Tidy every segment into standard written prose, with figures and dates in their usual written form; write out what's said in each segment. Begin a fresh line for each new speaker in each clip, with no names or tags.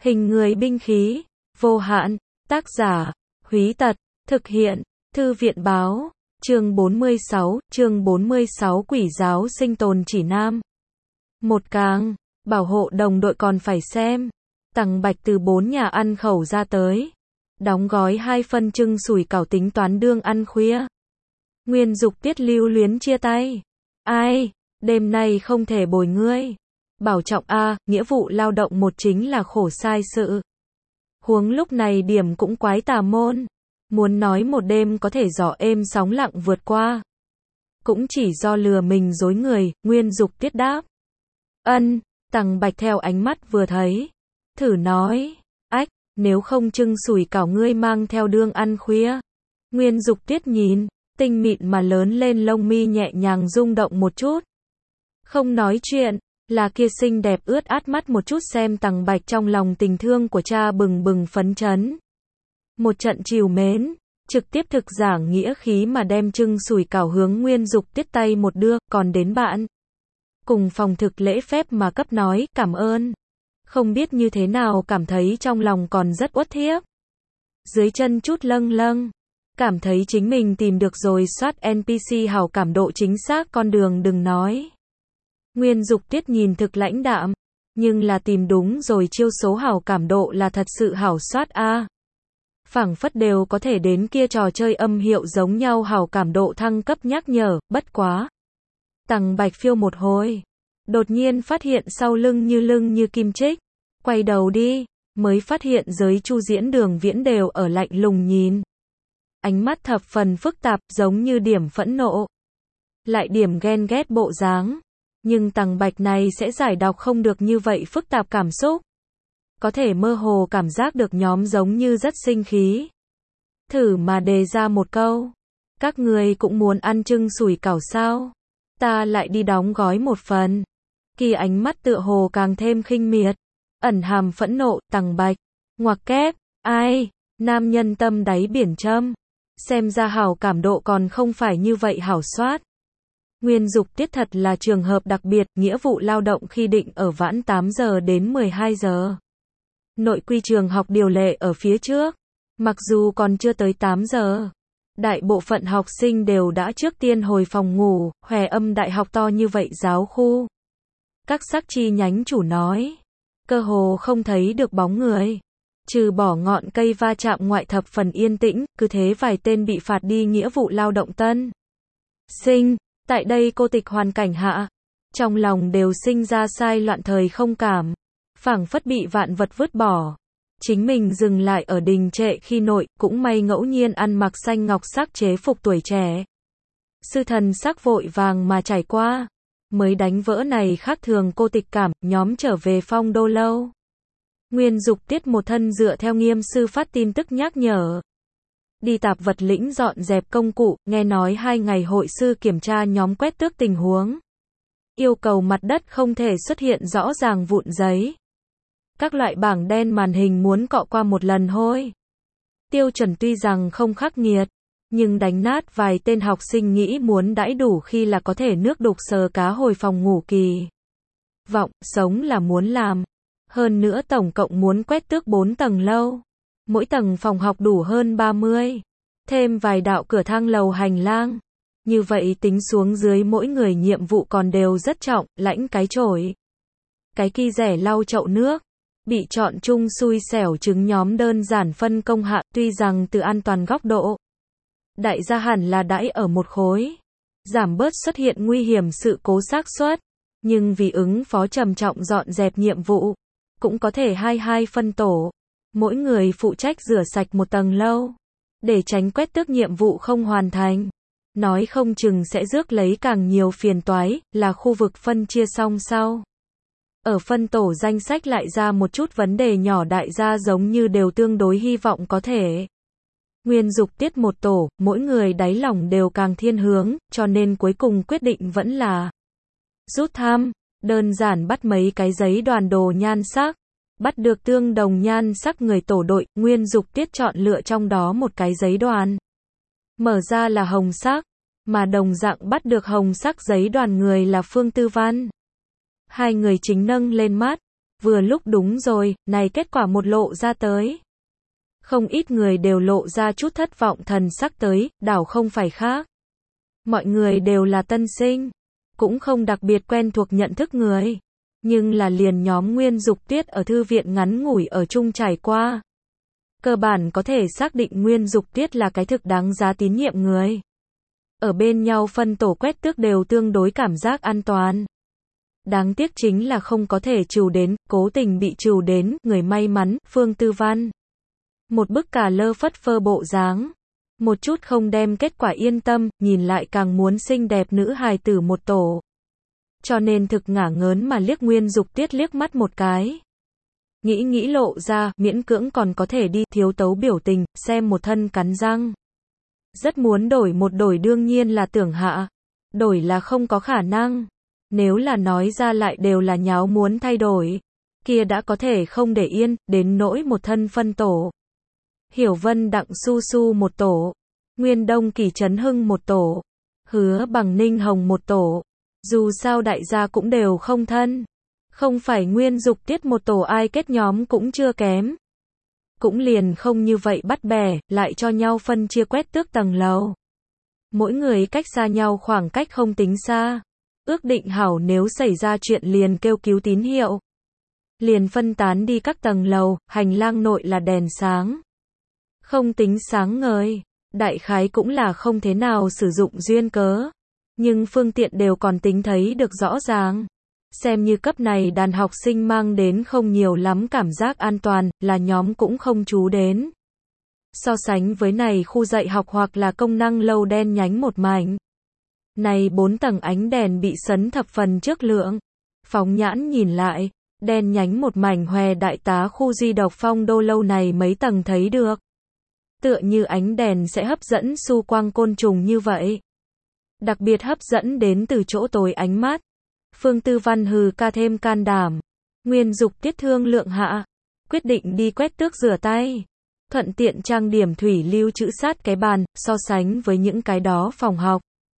Hình người binh khí, vô hạn, tác giả, Húy Tật, thực hiện, Thư viện báo, chương 46, Quỷ giáo sinh tồn chỉ nam. Một càng, bảo hộ đồng đội còn phải xem. Tằng Bạch từ 4 nhà ăn khẩu ra tới. Đóng gói 2 phân trưng sủi cảo tính toán đương ăn khuya. Nguyên Dục Tiết lưu luyến chia tay. Ai, đêm nay không thể bồi ngươi. Bảo trọng a, nghĩa vụ lao động một chính là khổ sai sự. Huống lúc này điểm cũng quái tà môn. Muốn nói một đêm có thể gió êm sóng lặng vượt qua. Cũng chỉ do lừa mình dối người, Nguyên Dục Tiết đáp. Ân, Tằng Bạch theo ánh mắt vừa thấy. Thử nói, ách, nếu không trưng sủi cảo ngươi mang theo đương ăn khuya. Nguyên Dục Tiết nhìn, tinh mịn mà lớn lên lông mi nhẹ nhàng rung động một chút. Không nói chuyện, là kia xinh đẹp ướt át mắt một chút xem Tằng Bạch trong lòng tình thương của cha bừng bừng phấn chấn. Một trận trìu mến, trực tiếp thực giảng nghĩa khí mà đem trưng sủi cảo hướng Nguyên Dục Tiết tay một đưa, còn đến bạn. Cùng phòng thực lễ phép mà cấp nói, cảm ơn. Không biết như thế nào cảm thấy trong lòng còn rất uất thiếp. Dưới chân chút lâng lâng. Cảm thấy chính mình tìm được rồi soát NPC hảo cảm độ chính xác con đường đừng nói. Nguyên Dục Tiết nhìn thực lãnh đạm. Nhưng là tìm đúng rồi chiêu số hảo cảm độ là thật sự hảo soát a. Phảng phất đều có thể đến kia trò chơi âm hiệu giống nhau hảo cảm độ thăng cấp nhắc nhở, bất quá. Tằng Bạch phiêu một hồi. Đột nhiên phát hiện sau lưng như kim chích. Quay đầu đi, mới phát hiện giới Chu Diễn Đường Viễn đều ở lạnh lùng nhìn. Ánh mắt thập phần phức tạp giống như điểm phẫn nộ. Lại điểm ghen ghét bộ dáng. Nhưng Tằng Bạch này sẽ giải đọc không được như vậy phức tạp cảm xúc. Có thể mơ hồ cảm giác được nhóm giống như rất sinh khí. Thử mà đề ra một câu. Các người cũng muốn ăn trưng sủi cảo sao? Ta lại đi đóng gói một phần. Kỳ ánh mắt tựa hồ càng thêm khinh miệt. Ẩn hàm phẫn nộ, Tằng Bạch. Ngoặc kép, ai? Nam nhân tâm đáy biển châm. Xem ra hảo cảm độ còn không phải như vậy hảo soát. Nguyên Dục Tiết thật là trường hợp đặc biệt, nghĩa vụ lao động khi định ở vãn 8 giờ đến 12 giờ. Nội quy trường học điều lệ ở phía trước. Mặc dù còn chưa tới 8 giờ. Đại bộ phận học sinh đều đã trước tiên hồi phòng ngủ, Hòe Âm đại học to như vậy giáo khu. Các sắc chi nhánh chủ nói. Cơ hồ không thấy được bóng người. Trừ bỏ ngọn cây va chạm ngoại thập phần yên tĩnh, cứ thế vài tên bị phạt đi nghĩa vụ lao động tân. Sinh, tại đây cô tịch hoàn cảnh hạ. Trong lòng đều sinh ra sai loạn thời không cảm. Phảng phất bị vạn vật vứt bỏ. Chính mình dừng lại ở đình trệ khi nội, cũng may ngẫu nhiên ăn mặc xanh ngọc sắc chế phục tuổi trẻ. Sư thần sắc vội vàng mà trải qua. Mới đánh vỡ này khác thường cô tịch cảm, nhóm trở về Phong Đô lâu. Nguyên Dục Tiết một thân dựa theo nghiêm sư phát tin tức nhắc nhở. Đi tạp vật lĩnh dọn dẹp công cụ, nghe nói 2 ngày hội sư kiểm tra nhóm quét tước tình huống. Yêu cầu mặt đất không thể xuất hiện rõ ràng vụn giấy. Các loại bảng đen màn hình muốn cọ qua một lần thôi. Tiêu chuẩn tuy rằng không khắc nghiệt, nhưng đánh nát vài tên học sinh nghĩ muốn đãi đủ khi là có thể nước đục sờ cá hồi phòng ngủ kỳ. Vọng, sống là muốn làm. Hơn nữa tổng cộng muốn quét tước 4 tầng lâu. Mỗi tầng phòng học đủ hơn 30. Thêm vài đạo cửa thang lầu hành lang. Như vậy tính xuống dưới mỗi người nhiệm vụ còn đều rất trọng, lãnh cái chổi. Cái ki rẻ lau chậu nước. Bị chọn chung xui xẻo chứng nhóm đơn giản phân công hạ, tuy rằng từ an toàn góc độ. Đại gia hẳn là đãi ở một khối. Giảm bớt xuất hiện nguy hiểm sự cố xác suất. Nhưng vì ứng phó trầm trọng dọn dẹp nhiệm vụ. Cũng có thể 22 phân tổ. Mỗi người phụ trách rửa sạch một tầng lâu. Để tránh quét tước nhiệm vụ không hoàn thành. Nói không chừng sẽ rước lấy càng nhiều phiền toái, là khu vực phân chia xong sau. Ở phân tổ danh sách lại ra một chút vấn đề nhỏ đại gia giống như đều tương đối hy vọng có thể. Nguyên Dục Tiết một tổ, mỗi người đáy lòng đều càng thiên hướng, cho nên cuối cùng quyết định vẫn là rút thăm, đơn giản bắt mấy cái giấy đoàn đồ nhan sắc. Bắt được tương đồng nhan sắc người tổ đội, Nguyên Dục Tiết chọn lựa trong đó một cái giấy đoàn. Mở ra là hồng sắc, mà đồng dạng bắt được hồng sắc giấy đoàn người là Phương Tư Văn. Hai người chính nâng lên mắt, Vừa lúc đúng rồi, này kết quả một lộ ra tới. Không ít người đều lộ ra chút thất vọng thần sắc tới, đảo không phải khác. Mọi người đều là tân sinh, cũng không đặc biệt quen thuộc nhận thức người. Nhưng là liền nhóm Nguyên Dục Tuyết ở thư viện ngắn ngủi ở chung trải qua. Cơ bản có thể xác định Nguyên Dục Tuyết là cái thực đáng giá tín nhiệm người. Ở bên nhau phân tổ quét tước đều tương đối cảm giác an toàn. Đáng tiếc chính là không có thể trừ đến, cố tình bị trừ đến, người may mắn, Phương Tư Văn. Một bức cả lơ phất phơ bộ dáng. Một chút không đem kết quả yên tâm, nhìn lại càng muốn xinh đẹp nữ hài tử một tổ. Cho nên thực ngả ngớn mà liếc Nguyên Dục Tuyết liếc mắt một cái. Nghĩ lộ ra, miễn cưỡng còn có thể đi, thiếu tấu biểu tình, xem một thân cắn răng. Rất muốn đổi một đổi đương nhiên là tưởng hạ. Đổi là không có khả năng. Nếu là nói ra lại đều là nháo muốn thay đổi. Kia đã có thể không để yên, đến nỗi một thân phân tổ. Hiểu Vân Đặng Su Su một tổ. Nguyên Đông Kỳ Trấn Hưng một tổ. Hứa Bằng Ninh Hồng một tổ. Dù sao đại gia cũng đều không thân. Không phải Nguyên Dục Tiết một tổ ai kết nhóm cũng chưa kém. Cũng liền không như vậy bắt bẻ, lại cho nhau phân chia quét tước tầng lầu. Mỗi người cách xa nhau khoảng cách không tính xa. Ước định hảo nếu xảy ra chuyện liền kêu cứu tín hiệu. Liền phân tán đi các tầng lầu, hành lang nội là đèn sáng. Không tính sáng ngời, đại khái cũng là không thế nào sử dụng duyên cớ. Nhưng phương tiện đều còn tính thấy được rõ ràng. Xem như cấp này đàn học sinh mang đến không nhiều lắm cảm giác an toàn, là nhóm cũng không chú đến. So sánh với này khu dạy học hoặc là công năng lâu đen nhánh một mảnh. Này 4 tầng ánh đèn bị sấn thập phần trước lượng. Phóng nhãn nhìn lại, đen nhánh một mảnh hòe đại tá khu di độc phong đô lâu này mấy tầng thấy được. Tựa như ánh đèn sẽ hấp dẫn xu quang côn trùng như vậy. Đặc biệt hấp dẫn đến từ chỗ tối ánh mắt. Phương Tư Văn hừ ca thêm can đảm. Nguyên Dục Tiết thương lượng hạ. Quyết định đi quét tước rửa tay. Thuận tiện trang điểm thủy lưu trữ sát cái bàn, so sánh với những cái đó phòng học.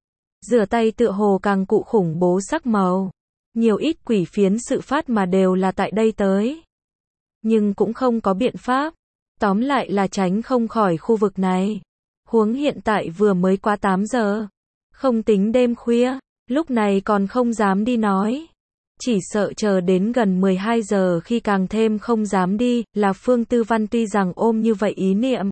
Rửa tay tựa hồ càng cụ khủng bố sắc màu. Nhiều ít quỷ phiến sự phát mà đều là tại đây tới. Nhưng cũng không có biện pháp. Tóm lại là tránh không khỏi khu vực này. Huống hiện tại vừa mới qua 8 giờ. Không tính đêm khuya. Lúc này còn không dám đi nói. Chỉ sợ chờ đến gần 12 giờ khi càng thêm không dám đi, là Phương Tư Văn tuy rằng ôm như vậy ý niệm.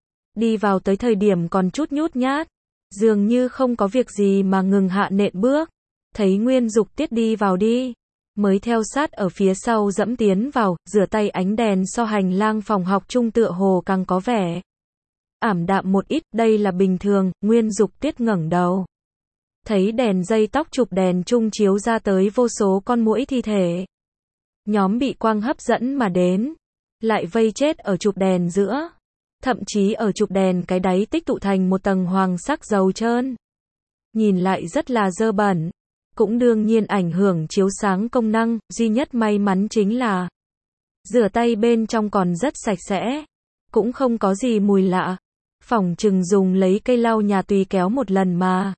Đi vào tới thời điểm còn chút nhút nhát. Dường như không có việc gì mà ngừng hạ nện bước. Thấy Nguyên Dục Tiết đi vào đi. Mới theo sát ở phía sau dẫm tiến vào, rửa tay ánh đèn so hành lang phòng học chung tựa hồ càng có vẻ ảm đạm một ít, đây là bình thường. Nguyên Dục Tiết ngẩng đầu. Thấy đèn dây tóc chụp đèn chung chiếu ra tới vô số con muỗi thi thể. Nhóm bị quang hấp dẫn mà đến. Lại vây chết ở chụp đèn giữa. Thậm chí ở chụp đèn cái đáy tích tụ thành một tầng hoàng sắc dầu trơn. Nhìn lại rất là dơ bẩn. Cũng đương nhiên ảnh hưởng chiếu sáng công năng, duy nhất may mắn chính là rửa tay bên trong còn rất sạch sẽ. Cũng không có gì mùi lạ. Phỏng chừng dùng lấy cây lau nhà tùy kéo một lần mà.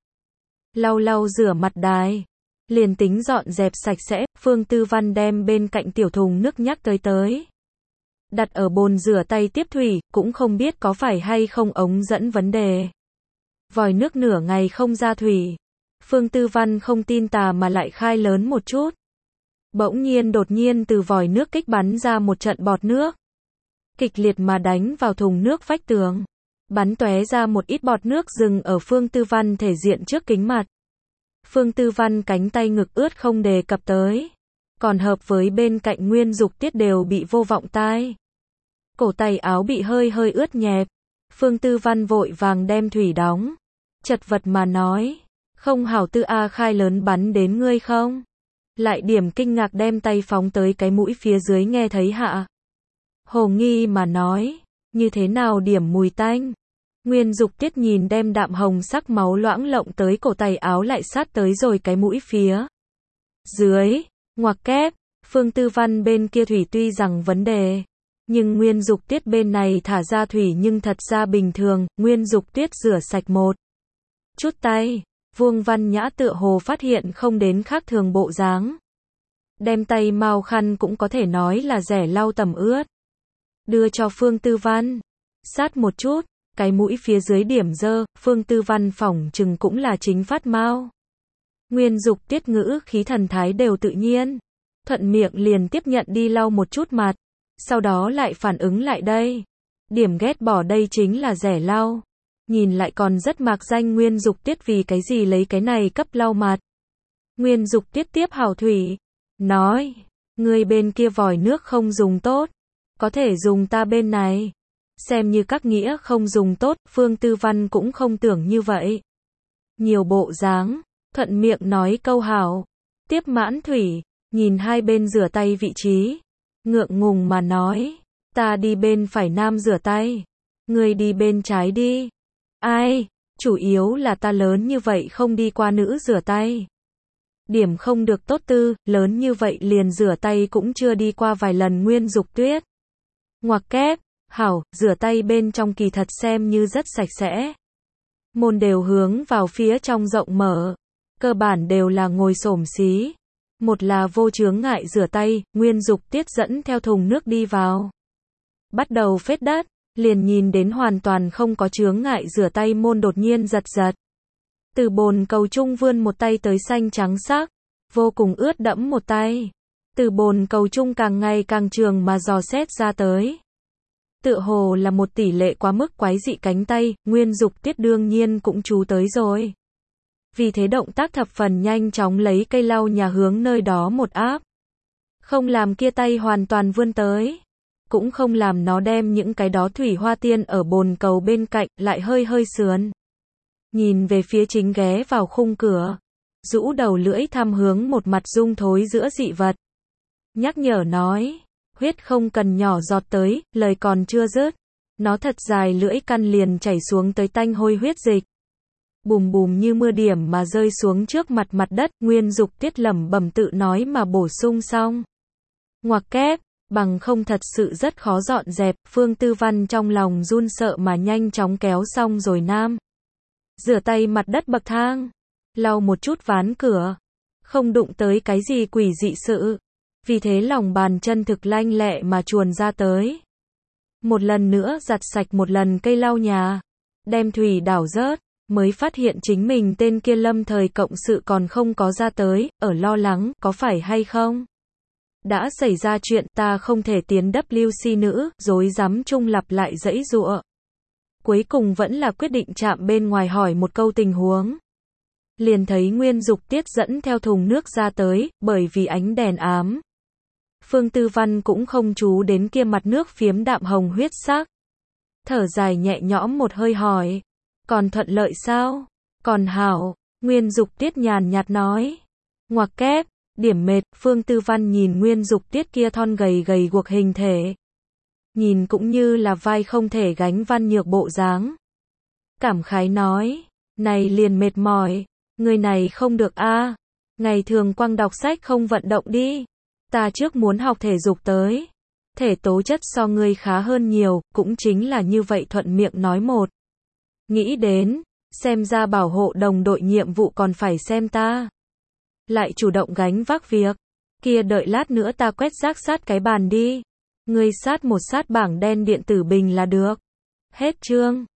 Lau rửa mặt đài. Liền tính dọn dẹp sạch sẽ, Phương Tư Văn đem bên cạnh tiểu thùng nước nhắc tới. Đặt ở bồn rửa tay tiếp thủy, cũng không biết có phải hay không ống dẫn vấn đề. Vòi nước nửa ngày không ra thủy. Phương Tư Văn không tin tà mà lại khai lớn một chút. Bỗng nhiên đột nhiên từ vòi nước kích bắn ra một trận bọt nước. Kịch liệt mà đánh vào thùng nước vách tường. Bắn tóe ra một ít bọt nước dừng ở Phương Tư Văn thể diện trước kính mặt. Phương Tư Văn cánh tay ngực ướt không đề cập tới. Còn hợp với bên cạnh Nguyên Dục Tiết đều bị vô vọng tai. Cổ tay áo bị hơi ướt nhẹp. Phương Tư Văn vội vàng đem thủy đóng. Chật vật mà nói. Không hảo Tư A khai lớn bắn đến ngươi không? Lại điểm kinh ngạc đem tay phóng tới cái mũi phía dưới nghe thấy hạ. Hồ nghi mà nói. Như thế nào điểm mùi tanh? Nguyên Dục Tiết nhìn đem đạm hồng sắc máu loãng lộng tới cổ tay áo lại sát tới rồi cái mũi phía dưới. Ngoặc kép. Phương Tư Văn bên kia thủy tuy rằng vấn đề. Nhưng Nguyên Dục Tiết bên này thả ra thủy nhưng thật ra bình thường. Nguyên Dục Tiết rửa sạch một chút tay. Vương Văn Nhã tựa hồ phát hiện không đến khác thường bộ dáng. Đem tay mau khăn cũng có thể nói là rẻ lau tầm ướt. Đưa cho Phương Tư Văn. Sát một chút, cái mũi phía dưới điểm dơ, Phương Tư Văn phỏng chừng cũng là chính phát mau. Nguyên Dục Tiết ngữ khí thần thái đều tự nhiên. Thuận miệng liền tiếp nhận đi lau một chút mặt. Sau đó lại phản ứng lại đây. Điểm ghét bỏ đây chính là rẻ lau. Nhìn lại còn rất mạc danh Nguyên Dục Tiết vì cái gì lấy cái này cấp lau mặt. Nguyên Dục Tiết tiếp hảo thủy. Nói, người bên kia vòi nước không dùng tốt. Có thể dùng ta bên này. Xem như các nghĩa không dùng tốt, Phương Tư Văn cũng không tưởng như vậy. Nhiều bộ dáng, thuận miệng nói câu hảo. Tiếp mãn thủy, nhìn hai bên rửa tay vị trí. Ngượng ngùng mà nói, ta đi bên phải nam rửa tay. Người đi bên trái đi. Ai, chủ yếu là ta lớn như vậy không đi qua nữ rửa tay. Điểm không được tốt tư, lớn như vậy liền rửa tay cũng chưa đi qua vài lần Nguyên Dục Tuyết. Ngoặc kép, hảo, rửa tay bên trong kỳ thật xem như rất sạch sẽ. Môn đều hướng vào phía trong rộng mở. Cơ bản đều là ngồi xổm xí. Một là vô chướng ngại rửa tay, Nguyên Dục Tiết dẫn theo thùng nước đi vào. Bắt đầu phết đất, liền nhìn đến hoàn toàn không có chướng ngại rửa tay môn đột nhiên giật giật. Từ bồn cầu trung vươn một tay tới xanh trắng sắc, vô cùng ướt đẫm một tay. Từ bồn cầu trung càng ngày càng trường mà dò xét ra tới. Tựa hồ là một tỷ lệ quá mức quái dị cánh tay, Nguyên Dục Tiết đương nhiên cũng chú tới rồi. Vì thế động tác thập phần nhanh chóng lấy cây lau nhà hướng nơi đó một áp. Không làm kia tay hoàn toàn vươn tới. Cũng không làm nó đem những cái đó thủy hoa tiên ở bồn cầu bên cạnh, lại hơi hơi sườn. Nhìn về phía chính ghé vào khung cửa. Rũ đầu lưỡi thăm hướng một mặt dung thối giữa dị vật. Nhắc nhở nói. Huyết không cần nhỏ giọt tới, lời còn chưa dứt. Nó thật dài lưỡi căn liền chảy xuống tới tanh hôi huyết dịch. Bùm bùm như mưa điểm mà rơi xuống trước mặt mặt đất, Nguyên Dục Tiết lẩm bẩm tự nói mà bổ sung xong. Ngoặc kép, bằng không thật sự rất khó dọn dẹp, Phương Tư Văn trong lòng run sợ mà nhanh chóng kéo xong rồi nam. Rửa tay mặt đất bậc thang, lau một chút ván cửa, không đụng tới cái gì quỷ dị sự. Vì thế lòng bàn chân thực lanh lẹ mà chuồn ra tới. Một lần nữa giặt sạch một lần cây lau nhà, đem thủy đảo rớt, mới phát hiện chính mình tên kia lâm thời cộng sự còn không có ra tới, ở lo lắng, có phải hay không? Đã xảy ra chuyện, ta không thể tiến WC nữ, rối rắm chung lặp lại giãy giụa. Cuối cùng vẫn là quyết định chạm bên ngoài hỏi một câu tình huống. Liền thấy Nguyên Dục Tiết dẫn theo thùng nước ra tới, bởi vì ánh đèn ám. Phương Tư Văn cũng không chú đến kia mặt nước phiếm đạm hồng huyết sắc. Thở dài nhẹ nhõm một hơi hỏi. Còn thuận lợi sao? Còn hảo, Nguyên Dục Tiết nhàn nhạt nói. Ngoặc kép, điểm mệt, Phương Tư Văn nhìn Nguyên Dục Tiết kia thon gầy gầy guộc hình thể. Nhìn cũng như là vai không thể gánh văn nhược bộ dáng. Cảm khái nói, này liền mệt mỏi, người này không được a. Ngày thường quăng đọc sách không vận động đi. Ta trước muốn học thể dục tới. Thể tố chất so ngươi khá hơn nhiều, cũng chính là như vậy thuận miệng nói một. Nghĩ đến, xem ra bảo hộ đồng đội nhiệm vụ còn phải xem ta. Lại chủ động gánh vác việc. Kia đợi lát nữa ta quét rác sát cái bàn đi. Ngươi sát một sát bảng đen điện tử bình là được. Hết chương.